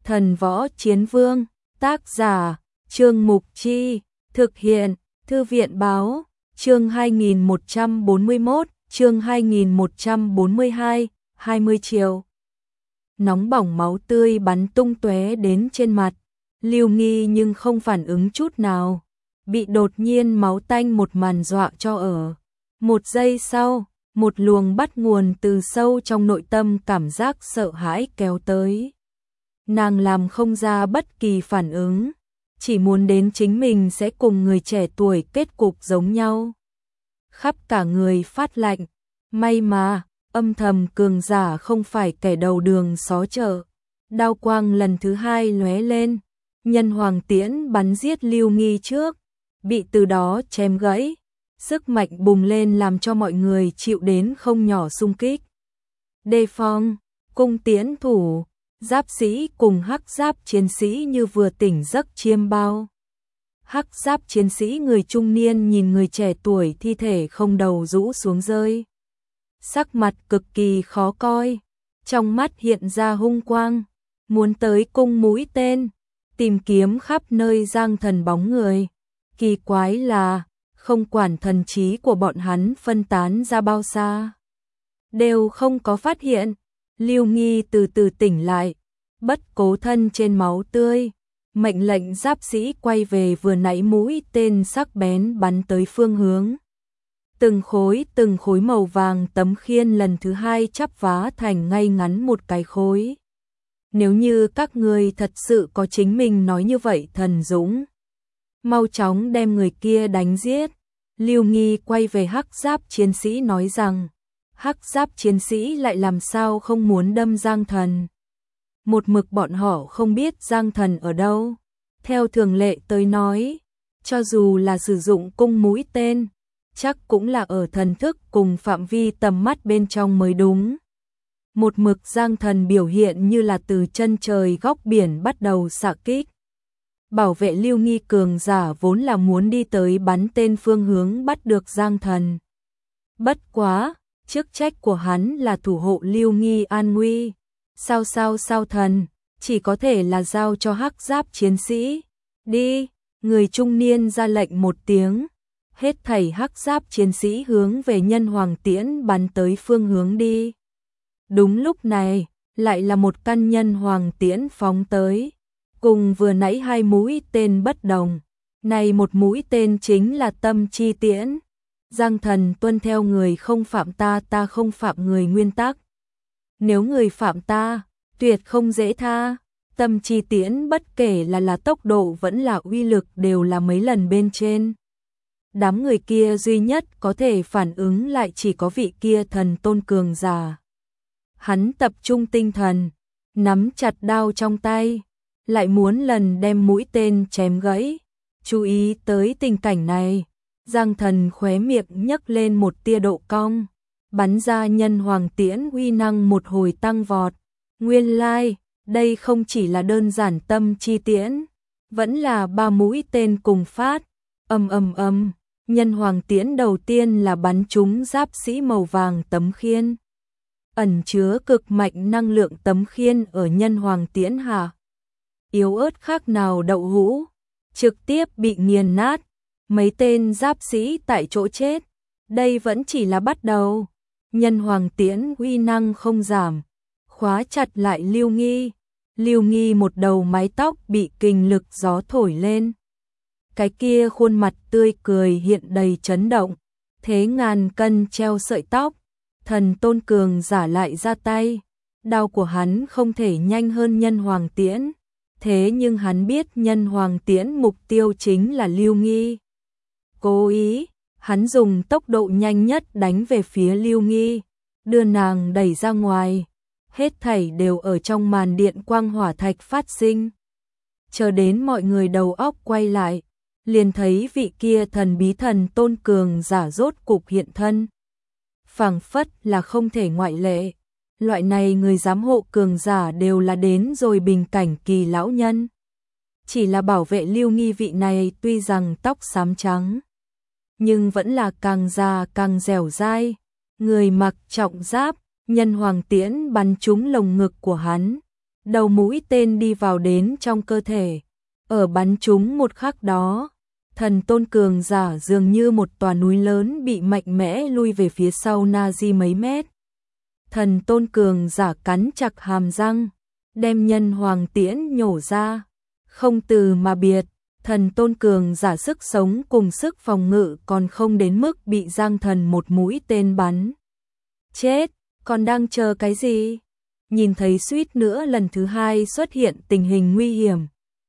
Thần võ chiến vương, tác giả, Trương Mục Chi, thực hiện, Thư viện báo, chương 2141, chương 2142, 20 chiều. Nóng bỏng máu tươi bắn tung tóe đến trên mặt, Lưu Nghi nhưng không phản ứng chút nào, bị đột nhiên máu tanh một màn dọa cho ở. Một giây sau, một luồng bắt nguồn từ sâu trong nội tâm cảm giác sợ hãi kéo tới. Nàng làm không ra bất kỳ phản ứng, chỉ muốn đến chính mình sẽ cùng người trẻ tuổi kết cục giống nhau. Khắp cả người phát lạnh, may mà, âm thầm cường giả không phải kẻ đầu đường xó chợ. Đao quang lần thứ hai lóe lên, nhân hoàng tiễn bắn giết Lưu Nghi trước, bị từ đó chém gãy. Sức mạnh bùng lên làm cho mọi người chịu đến không nhỏ xung kích. Đề phòng, cung tiễn thủ, giáp sĩ cùng hắc giáp chiến sĩ như vừa tỉnh giấc chiêm bao. Hắc giáp chiến sĩ người trung niên nhìn người trẻ tuổi thi thể không đầu rũ xuống rơi. Sắc mặt cực kỳ khó coi, trong mắt hiện ra hung quang, muốn tới cung mũi tên, tìm kiếm khắp nơi Giang Thần bóng người. Kỳ quái là, không quản thần trí của bọn hắn phân tán ra bao xa, đều không có phát hiện. Lưu Nghi từ từ tỉnh lại, bất cố thân trên máu tươi, mệnh lệnh giáp sĩ quay về vừa nãy mũi tên sắc bén bắn tới phương hướng. Từng khối màu vàng tấm khiên lần thứ hai chắp vá thành ngay ngắn một cái khối. Nếu như các ngươi thật sự có chính mình nói như vậy thần dũng, mau chóng đem người kia đánh giết. Lưu Nghi quay về hắc giáp chiến sĩ nói rằng, hắc giáp chiến sĩ lại làm sao không muốn đâm Giang Thần. Một mực bọn họ không biết Giang Thần ở đâu. Theo thường lệ tới nói, cho dù là sử dụng cung mũi tên, chắc cũng là ở thần thức cùng phạm vi tầm mắt bên trong mới đúng. Một mực Giang Thần biểu hiện như là từ chân trời góc biển bắt đầu xạ kích. Bảo vệ Lưu Nghi cường giả vốn là muốn đi tới bắn tên phương hướng bắt được Giang Thần. Bất quá, chức trách của hắn là thủ hộ Lưu Nghi an nguy. Sao thần, chỉ có thể là giao cho hắc giáp chiến sĩ. Đi, người trung niên ra lệnh một tiếng. Hết thảy hắc giáp chiến sĩ hướng về nhân hoàng tiễn bắn tới phương hướng đi. Đúng lúc này, lại là một căn nhân hoàng tiễn phóng tới. Cùng vừa nãy hai mũi tên bất đồng, này một mũi tên chính là tâm chi tiễn. Giang Thần tuân theo người không phạm ta, ta không phạm người nguyên tắc. Nếu người phạm ta, tuyệt không dễ tha. Tâm chi tiễn bất kể là tốc độ vẫn là uy lực đều là mấy lần bên trên. Đám người kia duy nhất có thể phản ứng lại chỉ có vị kia thần tôn cường giả. Hắn tập trung tinh thần, nắm chặt đao trong tay, lại muốn lần đem mũi tên chém gãy. Chú ý tới tình cảnh này, Giang Thần khóe miệng nhấc lên một tia độ cong, bắn ra nhân hoàng tiễn uy năng một hồi tăng vọt. Nguyên lai, đây không chỉ là đơn giản tâm chi tiễn, vẫn là ba mũi tên cùng phát. Ầm, nhân hoàng tiễn đầu tiên là bắn trúng giáp sĩ màu vàng tấm khiên. Ẩn chứa cực mạnh năng lượng tấm khiên ở nhân hoàng tiễn hạ. Yếu ớt khác nào đậu hũ, trực tiếp bị nghiền nát, mấy tên giáp sĩ tại chỗ chết. Đây vẫn chỉ là bắt đầu, nhân hoàng tiễn uy năng không giảm, khóa chặt lại Lưu Nghi. Lưu Nghi một đầu mái tóc bị kình lực gió thổi lên. Cái kia khuôn mặt tươi cười hiện đầy chấn động, thế ngàn cân treo sợi tóc. Thần tôn cường giả lại ra tay, đao của hắn không thể nhanh hơn nhân hoàng tiễn. Thế nhưng hắn biết nhân hoàng tiễn mục tiêu chính là Lưu Nghi. Cố ý, hắn dùng tốc độ nhanh nhất đánh về phía Lưu Nghi, đưa nàng đẩy ra ngoài. Hết thảy đều ở trong màn điện quang hỏa thạch phát sinh. Chờ đến mọi người đầu óc quay lại, liền thấy vị kia thần bí thần tôn cường giả rốt cục hiện thân. Phảng phất là không thể ngoại lệ. Loại này người giám hộ cường giả đều là đến rồi bình cảnh kỳ lão nhân. Chỉ là bảo vệ Lưu Nghi vị này tuy rằng tóc xám trắng, nhưng vẫn là càng già càng dẻo dai. Người mặc trọng giáp, nhân hoàng tiễn bắn trúng lồng ngực của hắn. đầu mũi tên đi vào đến trong cơ thể. Ở bắn trúng một khắc đó, thần tôn cường giả dường như một tòa núi lớn bị mạnh mẽ lui về phía sau Nazi mấy mét. Thần tôn cường giả cắn chặt hàm răng, đem nhân hoàng tiễn nhổ ra. Không từ mà biệt, thần tôn cường giả sức sống cùng sức phòng ngự còn không đến mức bị Giang Thần một mũi tên bắn chết, còn đang chờ cái gì? Nhìn thấy suýt nữa lần thứ hai xuất hiện tình hình nguy hiểm,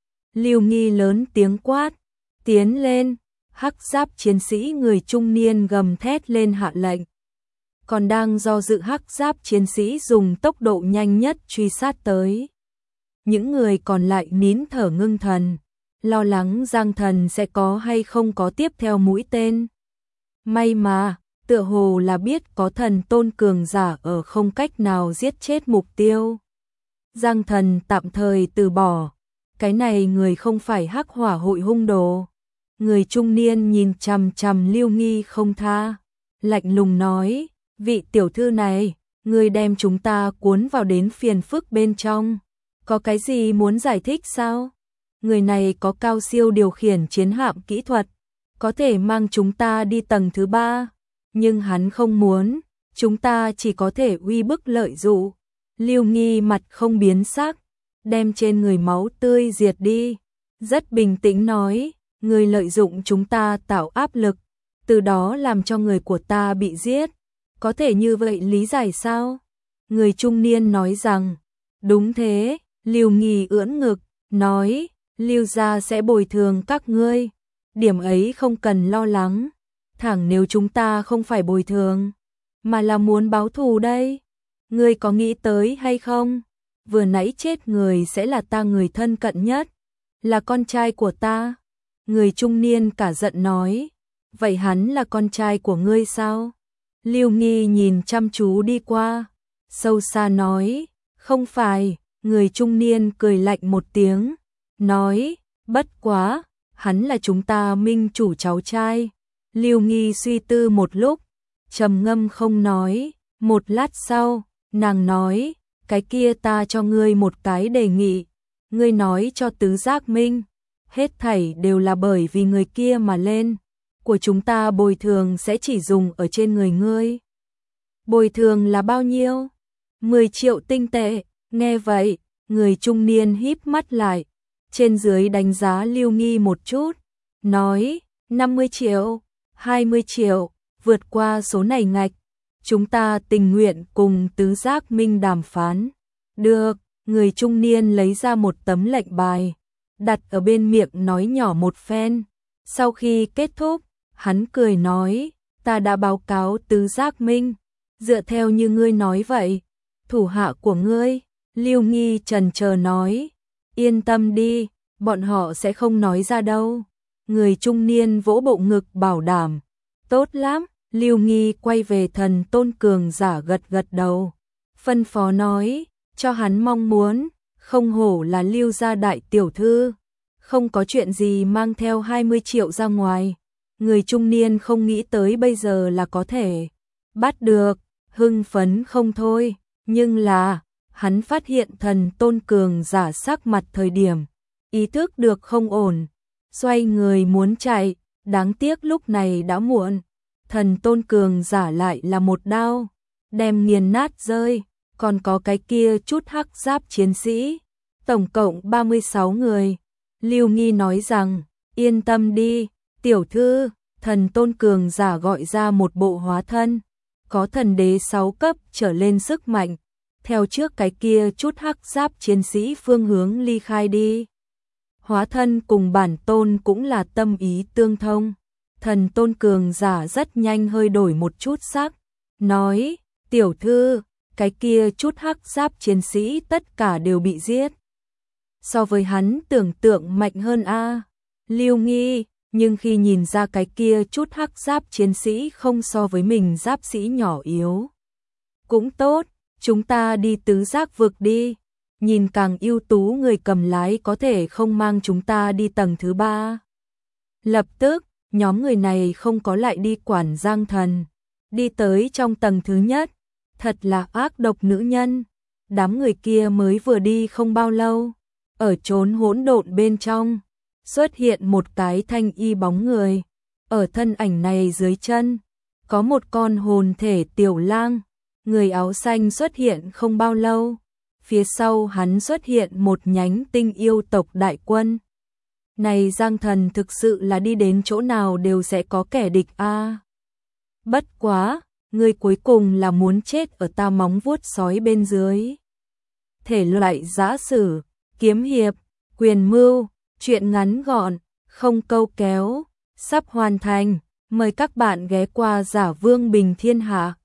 Lưu Nghi lớn tiếng quát, tiến lên. Hắc giáp chiến sĩ người trung niên gầm thét lên hạ lệnh. Còn đang do dự, hắc giáp chiến sĩ dùng tốc độ nhanh nhất truy sát tới. Những người còn lại nín thở ngưng thần, lo lắng Giang Thần sẽ có hay không có tiếp theo mũi tên. May mà, tựa hồ là biết có thần tôn cường giả ở, không cách nào giết chết mục tiêu. Giang Thần tạm thời từ bỏ, cái này người không phải hắc hỏa hội hung đồ. Người trung niên nhìn chằm chằm Lưu Nghi không tha, lạnh lùng nói, vị tiểu thư này, người đem chúng ta cuốn vào đến phiền phức bên trong. Có cái gì muốn giải thích sao? Người này có cao siêu điều khiển chiến hạm kỹ thuật, có thể mang chúng ta đi tầng thứ 3, nhưng hắn không muốn, chúng ta chỉ có thể uy bức lợi dụ. Lưu Nghi mặt không biến sắc, đem trên người máu tươi diệt đi, rất bình tĩnh nói, người lợi dụng chúng ta tạo áp lực, từ đó làm cho người của ta bị giết, có thể như vậy lý giải sao? Người trung niên nói rằng, đúng thế. Lưu Nghi ưỡn ngực, nói, Lưu gia sẽ bồi thường các ngươi, điểm ấy không cần lo lắng, thẳng nếu chúng ta không phải bồi thường, mà là muốn báo thù đây. Ngươi có nghĩ tới hay không? Vừa nãy chết người sẽ là ta người thân cận nhất, là con trai của ta. Người trung niên cả giận nói, vậy hắn là con trai của ngươi sao? Lưu Nghi nhìn chăm chú đi qua, sâu xa nói, không phải. Người trung niên cười lạnh một tiếng, nói, bất quá, hắn là chúng ta minh chủ cháu trai. Lưu Nghi suy tư một lúc, trầm ngâm không nói, một lát sau, nàng nói, cái kia ta cho ngươi một cái đề nghị, ngươi nói cho Tứ Giác Minh, hết thảy đều là bởi vì người kia mà lên, của chúng ta bồi thường sẽ chỉ dùng ở trên người ngươi. Bồi thường là bao nhiêu? 10 triệu tinh tệ. Nghe vậy, người trung niên híp mắt lại, trên dưới đánh giá Lưu Nghi một chút, nói, 50 triệu, 20 triệu, vượt qua số này ngạch, chúng ta tình nguyện cùng Tứ Giác Minh đàm phán. Được, người trung niên lấy ra một tấm lệnh bài, đặt ở bên miệng nói nhỏ một phen. Sau khi kết thúc, hắn cười nói, ta đã báo cáo Tứ Giác Minh, dựa theo như ngươi nói vậy, thủ hạ của ngươi. Lưu Nghi chần chờ nói, yên tâm đi, bọn họ sẽ không nói ra đâu. Người trung niên vỗ bộ ngực bảo đảm, tốt lắm. Lưu Nghi quay về thần tôn cường giả gật gật đầu, phân phó nói, cho hắn mong muốn, không hổ là Lưu gia đại tiểu thư, không có chuyện gì mang theo 20 triệu ra ngoài. Người trung niên không nghĩ tới bây giờ là có thể bắt được, hưng phấn không thôi, nhưng là hắn phát hiện thần tôn cường giả sắc mặt thời điểm, ý thức được không ổn, xoay người muốn chạy, đáng tiếc lúc này đã muộn. Thần tôn cường giả lại là một đao, đem nghiền nát rơi, còn có cái kia chút hắc giáp chiến sĩ, tổng cộng 36 người. Lưu Nghi nói rằng, yên tâm đi, tiểu thư, thần tôn cường giả gọi ra một bộ hóa thân, có thần đế 6 cấp trở lên sức mạnh, theo trước cái kia chút hắc giáp chiến sĩ phương hướng ly khai đi. Hóa thân cùng bản tôn cũng là tâm ý tương thông. Thần tôn cường giả rất nhanh hơi đổi một chút sắc, nói, tiểu thư, cái kia chút hắc giáp chiến sĩ tất cả đều bị giết. So với hắn tưởng tượng mạnh hơn a. Lưu Nghi, nhưng khi nhìn ra cái kia chút hắc giáp chiến sĩ không so với mình giáp sĩ nhỏ yếu. Cũng tốt, chúng ta đi tứ giác vực đi, nhìn càng ưu tú người cầm lái có thể không mang chúng ta đi tầng thứ 3. Lập tức, nhóm người này không có lại đi quản Giang Thần, đi tới trong tầng thứ nhất, thật là ác độc nữ nhân. đám người kia mới vừa đi không bao lâu, ở chốn hỗn độn bên trong, xuất hiện một cái thanh y bóng người, ở thân ảnh này dưới chân, có một con hồn thể tiểu lang, người áo xanh xuất hiện không bao lâu, phía sau hắn xuất hiện một nhánh tinh yêu tộc đại quân. Này Giang Thần thực sự là đi đến chỗ nào đều sẽ có kẻ địch a. Bất quá, ngươi cuối cùng là muốn chết ở ta móng vuốt sói bên dưới. Thể loại giã sử, kiếm hiệp, quyền mưu, truyện ngắn gọn, không câu kéo, sắp hoàn thành, mời các bạn ghé qua Giả Vương Bình Thiên Hạ.